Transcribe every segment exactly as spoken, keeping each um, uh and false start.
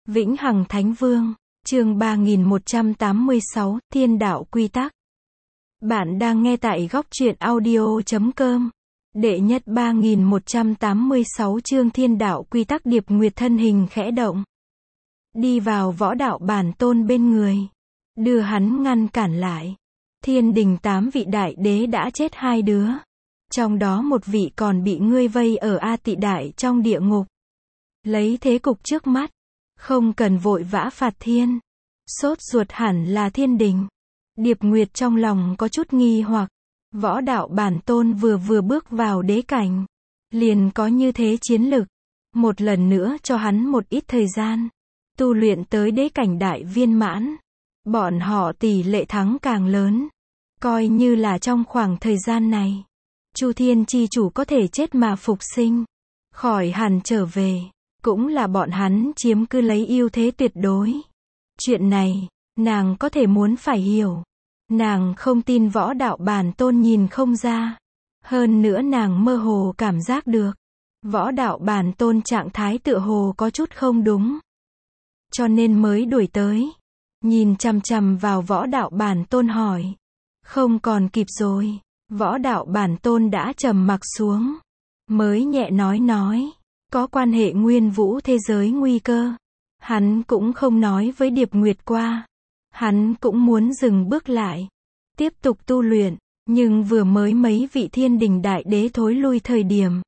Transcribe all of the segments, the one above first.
Vĩnh Hằng Thánh Vương, chương ba nghìn một trăm tám mươi sáu, Thiên Đạo Quy Tắc. Bạn đang nghe tại góc truyện audio chấm com. Đệ nhất ba nghìn một trăm tám mươi sáu chương Thiên Đạo Quy Tắc. Điệp Nguyệt thân hình khẽ động, đi vào Võ Đạo Bản Tôn bên người, đưa hắn ngăn cản lại. Thiên đình tám vị đại đế đã chết hai đứa, trong đó một vị còn bị ngươi vây ở A Tị Đại trong địa ngục. Lấy thế cục trước mắt, không cần vội vã phạt thiên. Sốt ruột hẳn là thiên đình. Điệp Nguyệt trong lòng có chút nghi hoặc. Võ Đạo Bản Tôn vừa vừa bước vào đế cảnh, liền có như thế chiến lực. Một lần nữa cho hắn một ít thời gian, tu luyện tới đế cảnh đại viên mãn, bọn họ tỷ lệ thắng càng lớn. Coi như là trong khoảng thời gian này, Chu Thiên Chi Chủ có thể chết mà phục sinh, khỏi hẳn trở về, cũng là bọn hắn chiếm cứ lấy ưu thế tuyệt đối. Chuyện này, nàng có thể muốn phải hiểu. Nàng không tin Võ Đạo Bản Tôn nhìn không ra. Hơn nữa nàng mơ hồ cảm giác được, Võ Đạo Bản Tôn trạng thái tựa hồ có chút không đúng. Cho nên mới đuổi tới. Nhìn chằm chằm vào Võ Đạo Bản Tôn hỏi. Không còn kịp rồi. Võ Đạo Bản Tôn đã trầm mặc xuống, mới nhẹ nói nói. Có quan hệ nguyên vũ thế giới nguy cơ. Hắn cũng không nói với Điệp Nguyệt qua. Hắn cũng muốn dừng bước lại, tiếp tục tu luyện, nhưng vừa mới mấy vị thiên đình đại đế thối lui thời điểm,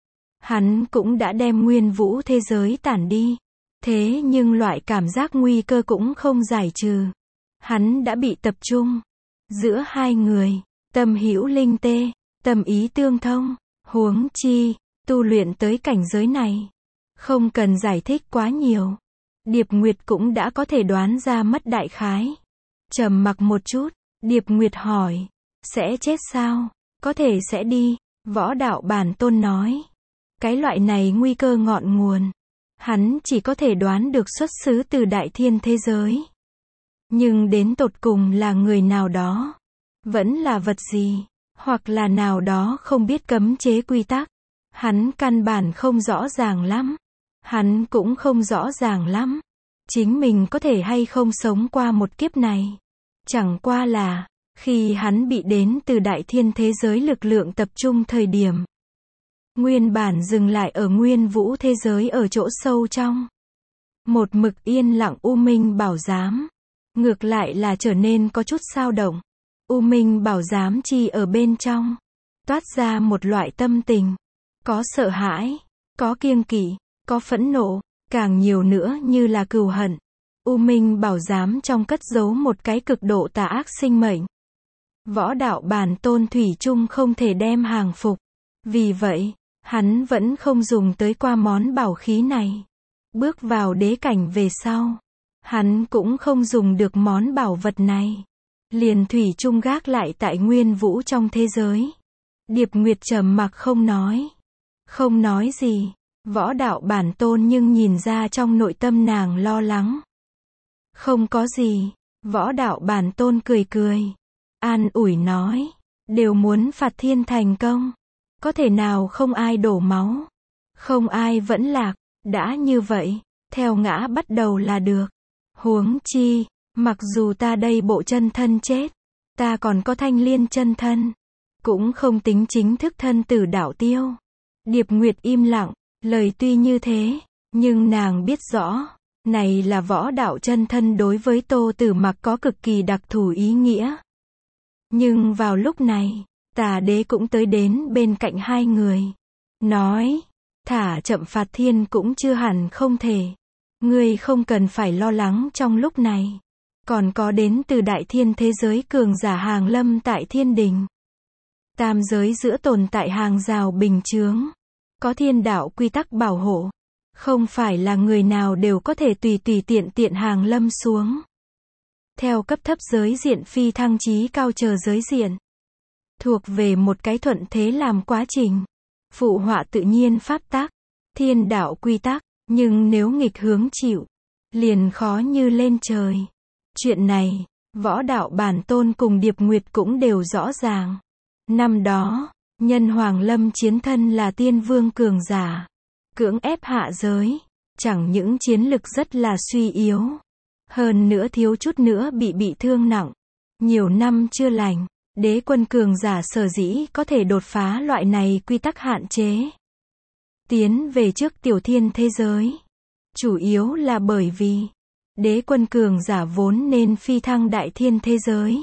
hắn cũng đã đem nguyên vũ thế giới tản đi. Thế nhưng loại cảm giác nguy cơ cũng không giải trừ. Hắn đã bị tập trung. Giữa hai người, tâm hữu linh tê, tâm ý tương thông, huống chi, tu luyện tới cảnh giới này, không cần giải thích quá nhiều. Điệp Nguyệt cũng đã có thể đoán ra mất đại khái. Trầm mặc một chút, Điệp Nguyệt hỏi, sẽ chết sao? Có thể sẽ đi, Võ Đạo Bản Tôn nói. Cái loại này nguy cơ ngọn nguồn, hắn chỉ có thể đoán được xuất xứ từ đại thiên thế giới. Nhưng đến tột cùng là người nào đó, vẫn là vật gì, hoặc là nào đó không biết cấm chế quy tắc, hắn căn bản không rõ ràng lắm. Hắn cũng không rõ ràng lắm, chính mình có thể hay không sống qua một kiếp này. Chẳng qua là, khi hắn bị đến từ đại thiên thế giới lực lượng tập trung thời điểm, nguyên bản dừng lại ở nguyên vũ thế giới ở chỗ sâu trong. Một mực yên lặng U Minh Bảo Giám, ngược lại là trở nên có chút xao động. U Minh Bảo Giám chi ở bên trong, toát ra một loại tâm tình, có sợ hãi, có kiêng kỵ, có phẫn nộ, càng nhiều nữa như là cừu hận. U Minh Bảo Giám trong cất giấu một cái cực độ tà ác sinh mệnh. Võ Đạo Bản Tôn thủy chung không thể đem hàng phục. Vì vậy, hắn vẫn không dùng tới qua món bảo khí này. Bước vào đế cảnh về sau, hắn cũng không dùng được món bảo vật này. Liền thủy chung gác lại tại nguyên vũ trong thế giới. Điệp Nguyệt trầm mặc không nói. Không nói gì. Võ Đạo Bản Tôn nhưng nhìn ra trong nội tâm nàng lo lắng. Không có gì. Võ Đạo Bản Tôn cười cười, an ủi nói, đều muốn phạt thiên thành công, có thể nào không ai đổ máu, không ai vẫn lạc. Đã như vậy, theo ngã bắt đầu là được. Huống chi, mặc dù ta đây bộ chân thân chết, ta còn có Thanh Liên chân thân, cũng không tính chính thức thân tử đạo tiêu. Điệp Nguyệt im lặng. Lời tuy như thế, nhưng nàng biết rõ, này là võ đạo chân thân đối với Tô Tử Mặc có cực kỳ đặc thù ý nghĩa. Nhưng vào lúc này, Tà Đế cũng tới đến bên cạnh hai người, nói, thả chậm phạt thiên cũng chưa hẳn không thể. Ngươi không cần phải lo lắng trong lúc này. Còn có đến từ đại thiên thế giới cường giả hàng lâm tại thiên đình. Tam giới giữa tồn tại hàng rào bình chướng. Có thiên đạo quy tắc bảo hộ. Không phải là người nào đều có thể tùy tùy tiện tiện hàng lâm xuống. Theo cấp thấp giới diện phi thăng chí cao chờ giới diện. Thuộc về một cái thuận thế làm quá trình. Phụ họa tự nhiên pháp tắc. Thiên đạo quy tắc. Nhưng nếu nghịch hướng chịu, liền khó như lên trời. Chuyện này, Võ Đạo Bản Tôn cùng Điệp Nguyệt cũng đều rõ ràng. Năm đó, Nhân Hoàng Lâm chiến thân là tiên vương cường giả, cưỡng ép hạ giới, chẳng những chiến lực rất là suy yếu, hơn nữa thiếu chút nữa bị bị thương nặng, nhiều năm chưa lành. Đế quân cường giả sở dĩ có thể đột phá loại này quy tắc hạn chế, tiến về trước tiểu thiên thế giới, chủ yếu là bởi vì đế quân cường giả vốn nên phi thăng đại thiên thế giới.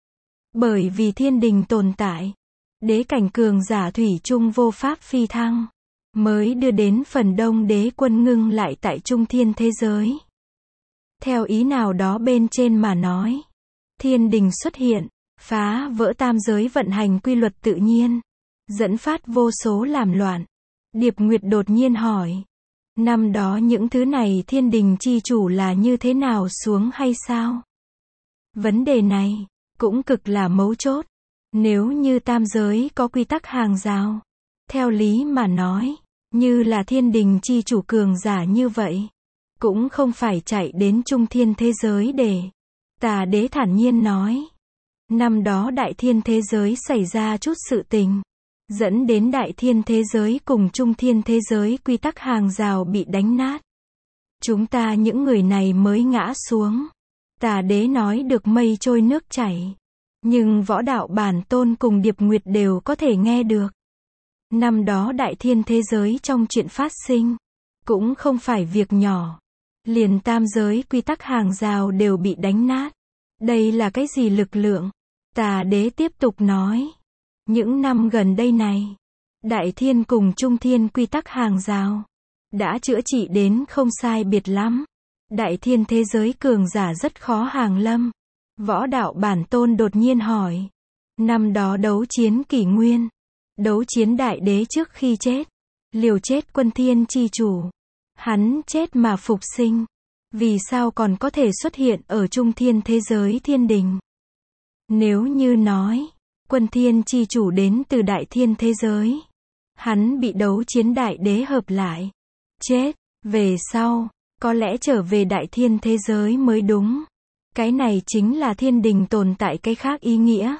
Bởi vì thiên đình tồn tại, đế cảnh cường giả thủy chung vô pháp phi thăng, mới đưa đến phần đông đế quân ngưng lại tại trung thiên thế giới. Theo ý nào đó bên trên mà nói, thiên đình xuất hiện, phá vỡ tam giới vận hành quy luật tự nhiên, dẫn phát vô số làm loạn. Điệp Nguyệt đột nhiên hỏi, năm đó những thứ này thiên đình chi chủ là như thế nào xuống hay sao? Vấn đề này cũng cực là mấu chốt. Nếu như tam giới có quy tắc hàng rào, theo lý mà nói, như là thiên đình chi chủ cường giả như vậy, cũng không phải chạy đến trung thiên thế giới để. Tà đế thản nhiên nói, năm đó đại thiên thế giới xảy ra chút sự tình, dẫn đến đại thiên thế giới cùng trung thiên thế giới quy tắc hàng rào bị đánh nát. Chúng ta những người này mới ngã xuống. Tà đế nói được mây trôi nước chảy. Nhưng võ đạo bản tôn cùng Điệp Nguyệt đều có thể nghe được. Năm đó đại thiên thế giới trong chuyện phát sinh, cũng không phải việc nhỏ. Liền tam giới quy tắc hàng rào đều bị đánh nát. Đây là cái gì lực lượng? Tà đế tiếp tục nói. Những năm gần đây này, đại thiên cùng trung thiên quy tắc hàng rào đã chữa trị đến không sai biệt lắm. Đại thiên thế giới cường giả rất khó hàng lâm. Võ đạo bản tôn đột nhiên hỏi. Năm đó đấu chiến kỷ nguyên, đấu chiến đại đế trước khi chết, liều chết quân thiên chi chủ. Hắn chết mà phục sinh. Vì sao còn có thể xuất hiện ở trung thiên thế giới thiên đình? Nếu như nói, quân thiên chi chủ đến từ đại thiên thế giới, hắn bị đấu chiến đại đế hợp lại, chết, về sau, có lẽ trở về đại thiên thế giới mới đúng. Cái này chính là thiên đình tồn tại cái khác ý nghĩa.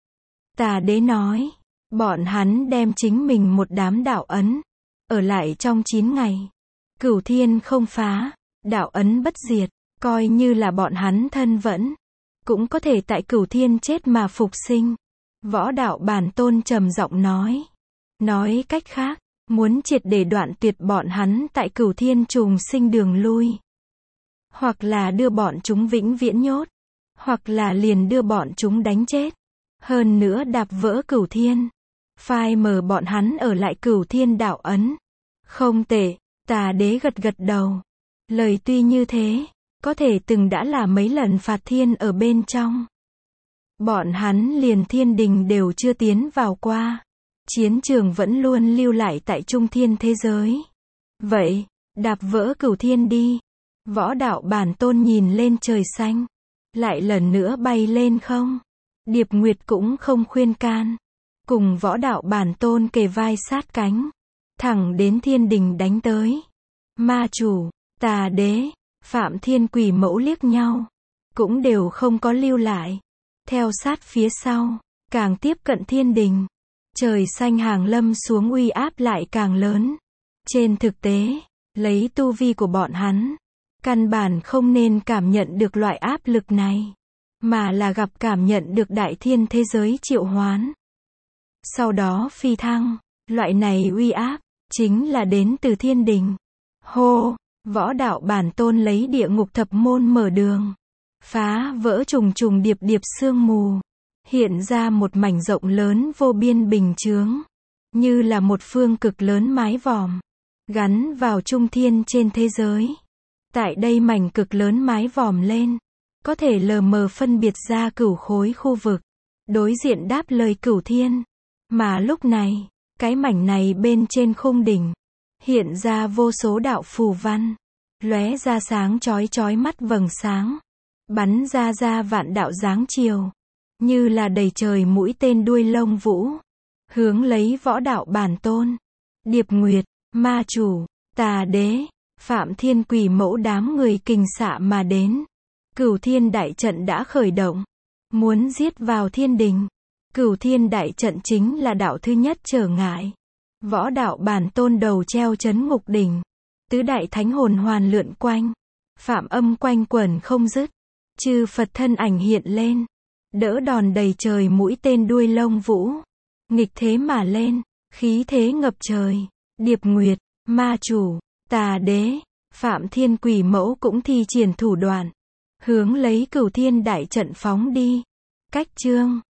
Tà đế nói, bọn hắn đem chính mình một đám đạo ấn, ở lại trong chín ngày. Cửu thiên không phá, đạo ấn bất diệt, coi như là bọn hắn thân vẫn, cũng có thể tại cửu thiên chết mà phục sinh. Võ đạo bản tôn trầm giọng nói. Nói cách khác, muốn triệt để đoạn tuyệt bọn hắn tại cửu thiên trùng sinh đường lui. Hoặc là đưa bọn chúng vĩnh viễn nhốt. Hoặc là liền đưa bọn chúng đánh chết. Hơn nữa đạp vỡ cửu thiên. Phai mờ bọn hắn ở lại cửu thiên đạo ấn. Không tệ, tà đế gật gật đầu. Lời tuy như thế, có thể từng đã là mấy lần phạt thiên ở bên trong. Bọn hắn liền thiên đình đều chưa tiến vào qua. Chiến trường vẫn luôn lưu lại tại trung thiên thế giới. Vậy, đạp vỡ cửu thiên đi. Võ đạo bản tôn nhìn lên trời xanh. Lại lần nữa bay lên không? Điệp Nguyệt cũng không khuyên can. Cùng võ đạo bản tôn kề vai sát cánh. Thẳng đến thiên đình đánh tới. Ma chủ, tà đế, Phạm Thiên Quỷ Mẫu liếc nhau. Cũng đều không có lưu lại. Theo sát phía sau, càng tiếp cận thiên đình. Trời xanh hàng lâm xuống uy áp lại càng lớn. Trên thực tế, lấy tu vi của bọn hắn, căn bản không nên cảm nhận được loại áp lực này, mà là gặp cảm nhận được đại thiên thế giới triệu hoán. Sau đó phi thăng, loại này uy áp, chính là đến từ thiên đình. Hô, võ đạo bản tôn lấy địa ngục thập môn mở đường. Phá vỡ trùng trùng điệp điệp sương mù. Hiện ra một mảnh rộng lớn vô biên bình chướng. Như là một phương cực lớn mái vòm. Gắn vào trung thiên trên thế giới. Tại đây mảnh cực lớn mái vòm lên. Có thể lờ mờ phân biệt ra cửu khối khu vực. Đối diện đáp lời cửu thiên. Mà lúc này, cái mảnh này bên trên khung đỉnh. Hiện ra vô số đạo phù văn. Lóe ra sáng chói chói mắt vầng sáng. Bắn ra ra vạn đạo dáng chiều. Như là đầy trời mũi tên đuôi lông vũ. Hướng lấy võ đạo bản tôn. Điệp Nguyệt, ma chủ, tà đế, Phạm Thiên Quỷ Mẫu đám người kình xạ mà đến. Cửu thiên đại trận đã khởi động. Muốn giết vào thiên đình. Cửu thiên đại trận chính là đạo thứ nhất trở ngại. Võ đạo bản tôn đầu treo chấn ngục đỉnh. Tứ đại thánh hồn hoàn lượn quanh. Phạm âm quanh quẩn không dứt. Chư Phật thân ảnh hiện lên. Đỡ đòn đầy trời mũi tên đuôi lông vũ. Nghịch thế mà lên. Khí thế ngập trời. Điệp Nguyệt, ma chủ, tà đế, Phạm Thiên quỷ mẫu cũng thi triển thủ đoạn. Hướng lấy Cửu Thiên đại trận phóng đi. Cách chương